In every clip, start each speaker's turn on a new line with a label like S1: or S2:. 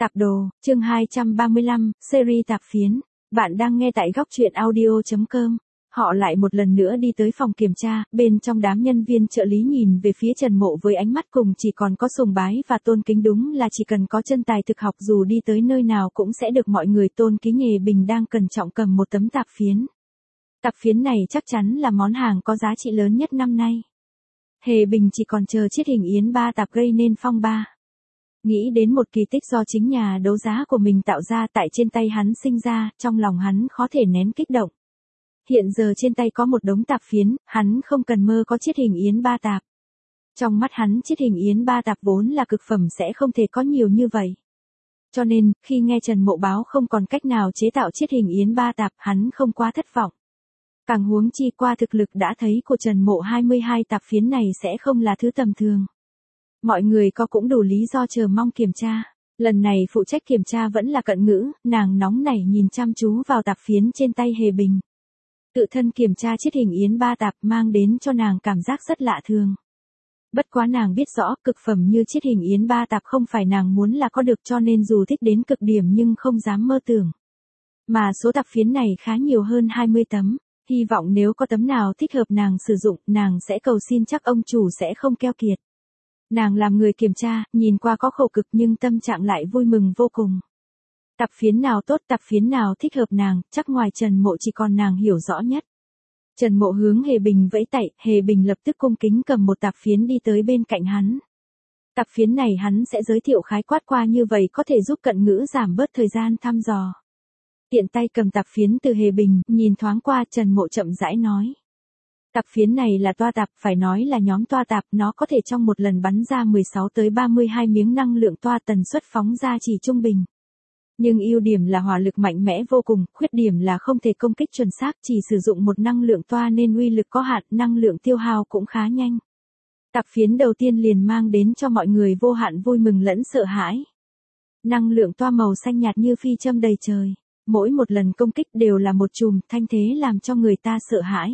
S1: Tạp đồ, chương 235, series tạp phiến. Bạn đang nghe tại góc truyện audio.com. Họ lại một lần nữa đi tới phòng kiểm tra, bên trong đám nhân viên trợ lý nhìn về phía Trần Mộ với ánh mắt cùng chỉ còn có sùng bái và tôn kính, đúng là chỉ cần có chân tài thực học dù đi tới nơi nào cũng sẽ được mọi người tôn kính. Hề Bình đang cẩn trọng cầm một tấm tạp phiến. Tạp phiến này chắc chắn là món hàng có giá trị lớn nhất năm nay. Hề Bình chỉ còn chờ chiết hình yến ba tạp gây nên phong ba. Nghĩ đến một kỳ tích do chính nhà đấu giá của mình tạo ra tại trên tay hắn sinh ra, trong lòng hắn khó thể nén kích động. Hiện giờ trên tay có một đống tạp phiến, hắn không cần mơ có chiết hình yến ba tạp. Trong mắt hắn chiết hình yến ba tạp vốn là cực phẩm sẽ không thể có nhiều như vậy. Cho nên, khi nghe Trần Mộ báo không còn cách nào chế tạo chiết hình yến ba tạp, hắn không quá thất vọng. Càng huống chi qua thực lực đã thấy của Trần Mộ 22 tạp phiến này sẽ không là thứ tầm thường. Mọi người có cũng đủ lý do chờ mong kiểm tra. Lần này phụ trách kiểm tra vẫn là Cận Ngữ, nàng nóng nảy nhìn chăm chú vào tạp phiến trên tay Hề Bình. Tự thân kiểm tra chiết hình yến ba tạp mang đến cho nàng cảm giác rất lạ thường. Bất quá nàng biết rõ cực phẩm như chiết hình yến ba tạp không phải nàng muốn là có được, cho nên dù thích đến cực điểm nhưng không dám mơ tưởng. Mà số tạp phiến này khá nhiều hơn 20 tấm. Hy vọng nếu có tấm nào thích hợp nàng sử dụng, nàng sẽ cầu xin chắc ông chủ sẽ không keo kiệt. Nàng làm người kiểm tra, nhìn qua có khổ cực nhưng tâm trạng lại vui mừng vô cùng. Tạp phiến nào tốt, tạp phiến nào thích hợp nàng, chắc ngoài Trần Mộ chỉ còn nàng hiểu rõ nhất. Trần Mộ hướng Hề Bình vẫy tay, Hề Bình lập tức cung kính cầm một tạp phiến đi tới bên cạnh hắn. Tạp phiến này hắn sẽ giới thiệu khái quát qua, như vậy có thể giúp Cận Ngữ giảm bớt thời gian thăm dò. Tiện tay cầm tạp phiến từ Hề Bình, nhìn thoáng qua, Trần Mộ chậm rãi nói. Tạp phiến này là toa tạp, phải nói là nhóm toa tạp, nó có thể trong một lần bắn ra 16 tới 32 miếng năng lượng toa, tần suất phóng ra chỉ trung bình. Nhưng ưu điểm là hỏa lực mạnh mẽ vô cùng, khuyết điểm là không thể công kích chuẩn xác, chỉ sử dụng một năng lượng toa nên uy lực có hạn, năng lượng tiêu hao cũng khá nhanh. Tạp phiến đầu tiên liền mang đến cho mọi người vô hạn vui mừng lẫn sợ hãi. Năng lượng toa màu xanh nhạt như phi châm đầy trời. Mỗi một lần công kích đều là một chùm thanh thế làm cho người ta sợ hãi.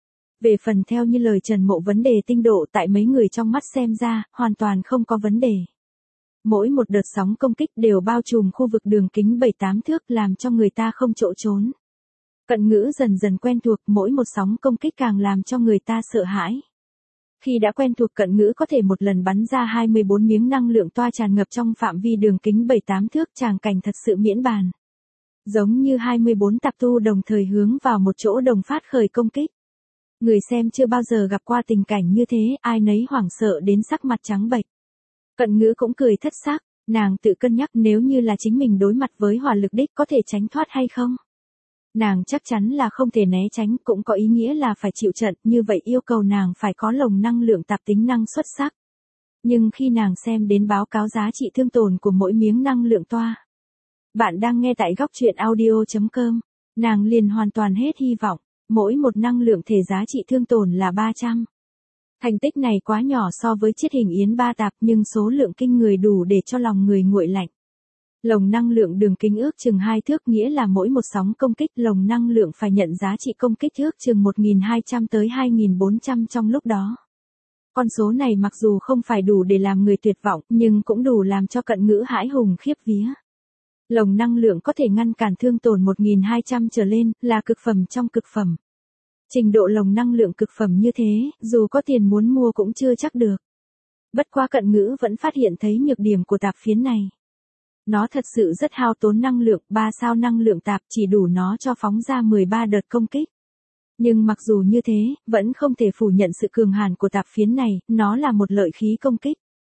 S1: Về phần theo như lời Trần Mộ, vấn đề tinh độ tại mấy người trong mắt xem ra, hoàn toàn không có vấn đề. Mỗi một đợt sóng công kích đều bao trùm khu vực đường kính 7-8 thước làm cho người ta không chỗ trốn. Cận Ngữ dần dần quen thuộc, mỗi một sóng công kích càng làm cho người ta sợ hãi. Khi đã quen thuộc, Cận Ngữ có thể một lần bắn ra 24 miếng năng lượng toa tràn ngập trong phạm vi đường kính 7-8 thước, tràng cảnh thật sự miễn bàn. Giống như 24 tạp tu đồng thời hướng vào một chỗ đồng phát khởi công kích. Người xem chưa bao giờ gặp qua tình cảnh như thế, ai nấy hoảng sợ đến sắc mặt trắng bệch. Cận Ngữ cũng cười thất xác, nàng tự cân nhắc nếu như là chính mình đối mặt với hỏa lực đích có thể tránh thoát hay không. Nàng chắc chắn là không thể né tránh, cũng có ý nghĩa là phải chịu trận, như vậy yêu cầu nàng phải có lồng năng lượng tạp tính năng xuất sắc. Nhưng khi nàng xem đến báo cáo giá trị thương tổn của mỗi miếng năng lượng toa. Bạn đang nghe tại góc truyện audio.com, nàng liền hoàn toàn hết hy vọng, mỗi một năng lượng thể giá trị thương tổn là 300. Thành tích này quá nhỏ so với chiết hình yến ba tạp nhưng số lượng kinh người đủ để cho lòng người nguội lạnh. Lồng năng lượng đường kính ước chừng 2 thước, nghĩa là mỗi một sóng công kích lồng năng lượng phải nhận giá trị công kích ước chừng 1.200 tới 2.400 trong lúc đó. Con số này mặc dù không phải đủ để làm người tuyệt vọng nhưng cũng đủ làm cho Cận Ngữ hãi hùng khiếp vía. Lồng năng lượng có thể ngăn cản thương tổn 1.200 trở lên, là cực phẩm trong cực phẩm. Trình độ lồng năng lượng cực phẩm như thế, dù có tiền muốn mua cũng chưa chắc được. Bất quá Cận Ngữ vẫn phát hiện thấy nhược điểm của tạp phiến này. Nó thật sự rất hao tốn năng lượng, 3 sao năng lượng tạp chỉ đủ nó cho phóng ra 13 đợt công kích. Nhưng mặc dù như thế, vẫn không thể phủ nhận sự cường hàn của tạp phiến này, nó là một lợi khí công kích.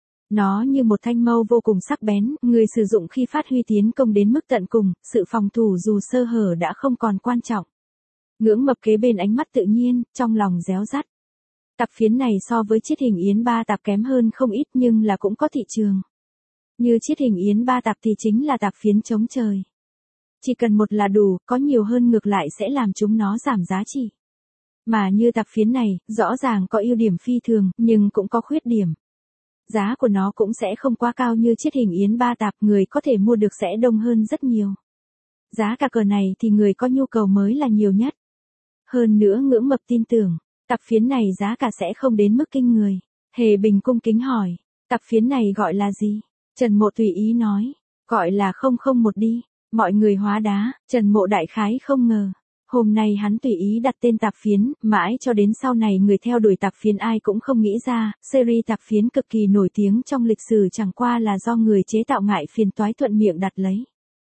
S1: Nó như một thanh mâu vô cùng sắc bén, người sử dụng khi phát huy tiến công đến mức tận cùng, sự phòng thủ dù sơ hở đã không còn quan trọng. Ngưỡng Mập kế bên ánh mắt tự nhiên, trong lòng réo rắt. Tạp phiến này so với chiết hình yến ba tạp kém hơn không ít nhưng là cũng có thị trường. Như chiết hình yến ba tạp thì chính là tạp phiến chống trời. Chỉ cần một là đủ, có nhiều hơn ngược lại sẽ làm chúng nó giảm giá trị. Mà như tạp phiến này, rõ ràng có ưu điểm phi thường, nhưng cũng có khuyết điểm. Giá của nó cũng sẽ không quá cao như chiết hình yến ba tạp, người có thể mua được sẽ đông hơn rất nhiều. Giá cả cờ này thì người có nhu cầu mới là nhiều nhất. Hơn nữa Ngưỡng Mập tin tưởng, tạp phiến này giá cả sẽ không đến mức kinh người. Hề Bình cung kính hỏi, tạp phiến này gọi là gì? Trần Mộ tùy ý nói, Gọi là 001 đi. Mọi người hóa đá, Trần Mộ đại khái không ngờ. Hôm nay hắn tùy ý đặt tên tạp phiến, mãi cho đến sau này người theo đuổi tạp phiến ai cũng không nghĩ ra, series tạp phiến cực kỳ nổi tiếng trong lịch sử chẳng qua là do người chế tạo ngại phiền toái thuận miệng đặt lấy.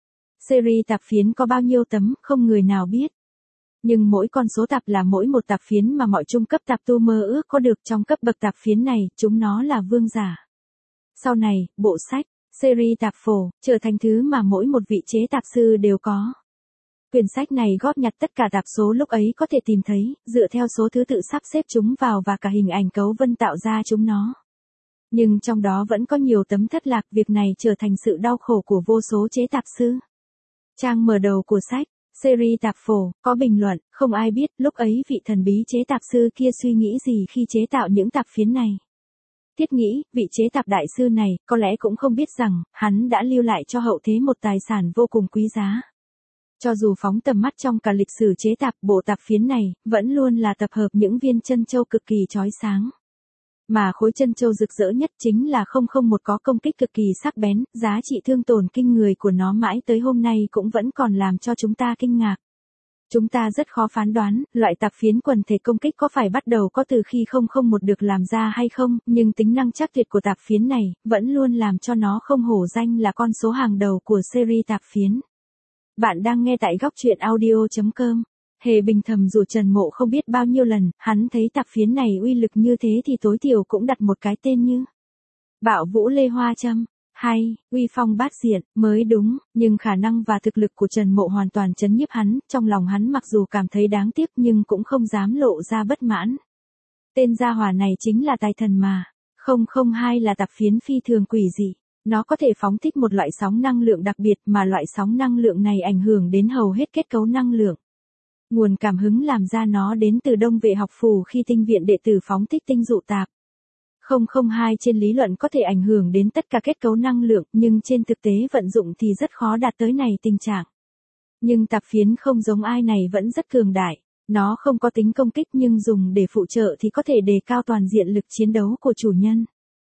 S1: Series tạp phiến có bao nhiêu tấm, không người nào biết. Nhưng mỗi con số tạp là mỗi một tạp phiến mà mọi trung cấp tạp tu mơ ước có được trong cấp bậc tạp phiến này, chúng nó là vương giả. Sau này, bộ sách, series tạp phổ, trở thành thứ mà mỗi một vị chế tạp sư đều có. Quyển sách này góp nhặt tất cả tạp số lúc ấy có thể tìm thấy, dựa theo số thứ tự sắp xếp chúng vào và cả hình ảnh cấu vân tạo ra chúng nó. Nhưng trong đó vẫn có nhiều tấm thất lạc, việc này trở thành sự đau khổ của vô số chế tạp sư. Trang mở đầu của sách, series tạp phổ, có bình luận, không ai biết lúc ấy vị thần bí chế tạp sư kia suy nghĩ gì khi chế tạo những tạp phiến này. Thiết nghĩ, vị chế tạp đại sư này, có lẽ cũng không biết rằng, hắn đã lưu lại cho hậu thế một tài sản vô cùng quý giá. Cho dù phóng tầm mắt trong cả lịch sử chế tạp, bộ tạp phiến này, vẫn luôn là tập hợp những viên chân châu cực kỳ chói sáng. Mà khối chân châu rực rỡ nhất chính là 001 có công kích cực kỳ sắc bén, giá trị thương tổn kinh người của nó mãi tới hôm nay cũng vẫn còn làm cho chúng ta kinh ngạc. Chúng ta rất khó phán đoán, loại tạp phiến quần thể công kích có phải bắt đầu có từ khi 001 được làm ra hay không, nhưng tính năng chắc tuyệt của tạp phiến này, vẫn luôn làm cho nó không hổ danh là con số hàng đầu của series tạp phiến. Bạn đang nghe tại góc truyện audio.com. Hề Bình thầm dù Trần Mộ không biết bao nhiêu lần, hắn thấy tạp phiến này uy lực như thế thì tối thiểu cũng đặt một cái tên như Bạo Vũ Lê Hoa Châm, hay Uy Phong Bát Diện, mới đúng, nhưng khả năng và thực lực của Trần Mộ hoàn toàn chấn nhiếp hắn, trong lòng hắn mặc dù cảm thấy đáng tiếc nhưng cũng không dám lộ ra bất mãn. Tên gia hỏa này chính là tài thần mà, 002 là tạp phiến phi thường quỷ dị. Nó có thể phóng thích một loại sóng năng lượng đặc biệt mà loại sóng năng lượng này ảnh hưởng đến hầu hết kết cấu năng lượng. Nguồn cảm hứng làm ra nó đến từ Đông Vệ học phủ khi tinh viện đệ tử phóng thích tinh dụ tạp. 002 trên lý luận có thể ảnh hưởng đến tất cả kết cấu năng lượng nhưng trên thực tế vận dụng thì rất khó đạt tới này tình trạng. Nhưng tạp phiến không giống ai này vẫn rất cường đại. Nó không có tính công kích nhưng dùng để phụ trợ thì có thể đề cao toàn diện lực chiến đấu của chủ nhân.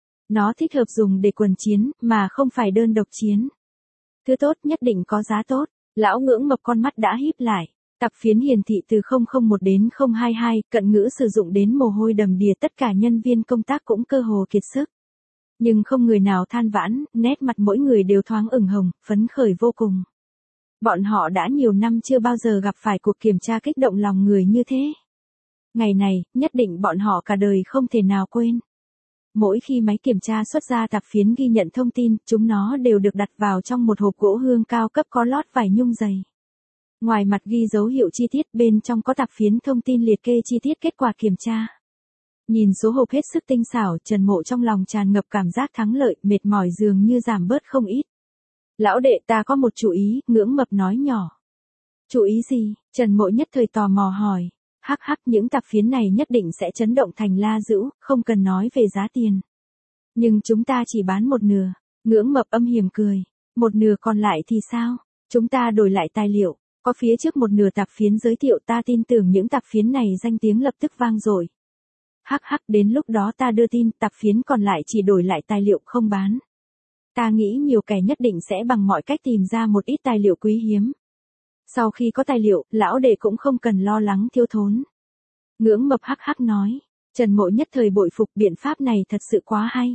S1: Nó thích hợp dùng để quần chiến, mà không phải đơn độc chiến. Thứ tốt nhất định có giá tốt. Lão Ngưỡng Mập con mắt đã híp lại. Tạp phiến hiển thị từ 001 đến 022, cận ngữ sử dụng đến mồ hôi đầm đìa, tất cả nhân viên công tác cũng cơ hồ kiệt sức. Nhưng không người nào than vãn, nét mặt mỗi người đều thoáng ửng hồng, phấn khởi vô cùng. Bọn họ đã nhiều năm chưa bao giờ gặp phải cuộc kiểm tra kích động lòng người như thế. Ngày này, nhất định bọn họ cả đời không thể nào quên. Mỗi khi máy kiểm tra xuất ra tạp phiến ghi nhận thông tin, chúng nó đều được đặt vào trong một hộp gỗ hương cao cấp có lót vải nhung dày. Ngoài mặt ghi dấu hiệu chi tiết, bên trong có tạp phiến thông tin liệt kê chi tiết kết quả kiểm tra. Nhìn số hộp hết sức tinh xảo, Trần Mộ trong lòng tràn ngập cảm giác thắng lợi, mệt mỏi dường như giảm bớt không ít. Lão đệ, ta có một chú ý, Ngưỡng Mập nói nhỏ. Chú ý gì? Trần Mộ nhất thời tò mò hỏi. Hắc hắc, những tạp phiến này nhất định sẽ chấn động thành La Dữ, không cần nói về giá tiền. Nhưng chúng ta chỉ bán một nửa. Ngưỡng Mập âm hiểm cười. Một nửa còn lại thì sao? Chúng ta đổi lại tài liệu. Có phía trước một nửa tạp phiến giới thiệu, ta tin tưởng những tạp phiến này danh tiếng lập tức vang dội. Hắc hắc, đến lúc đó ta đưa tin, tạp phiến còn lại chỉ đổi lại tài liệu không bán. Ta nghĩ nhiều kẻ nhất định sẽ bằng mọi cách tìm ra một ít tài liệu quý hiếm. Sau khi có tài liệu, lão đệ cũng không cần lo lắng thiếu thốn. Ngưỡng Mập hắc hắc nói. Trần Mộ nhất thời bội phục, biện pháp này thật sự quá hay.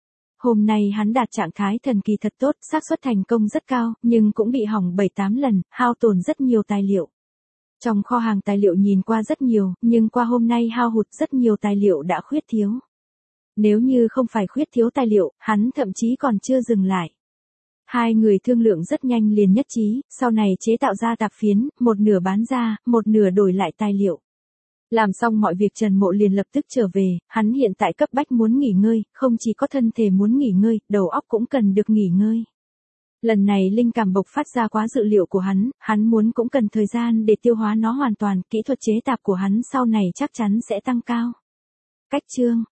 S1: Hôm nay hắn đạt trạng thái thần kỳ thật tốt, xác suất thành công rất cao, nhưng cũng bị hỏng 7-8 lần, hao tổn rất nhiều tài liệu. Trong kho hàng tài liệu nhìn qua rất nhiều, nhưng qua hôm nay hao hụt rất nhiều tài liệu đã khuyết thiếu. Nếu như không phải khuyết thiếu tài liệu, hắn thậm chí còn chưa dừng lại. Hai người thương lượng rất nhanh liền nhất trí, sau này chế tạo ra tạp phiến, một nửa bán ra, một nửa đổi lại tài liệu. Làm xong mọi việc Trần Mộ liền lập tức trở về, hắn hiện tại cấp bách muốn nghỉ ngơi, không chỉ có thân thể muốn nghỉ ngơi, đầu óc cũng cần được nghỉ ngơi. Lần này linh cảm bộc phát ra quá dự liệu của hắn muốn cũng cần thời gian để tiêu hóa nó hoàn toàn, kỹ thuật chế tạp của hắn sau này chắc chắn sẽ tăng cao. Cách chương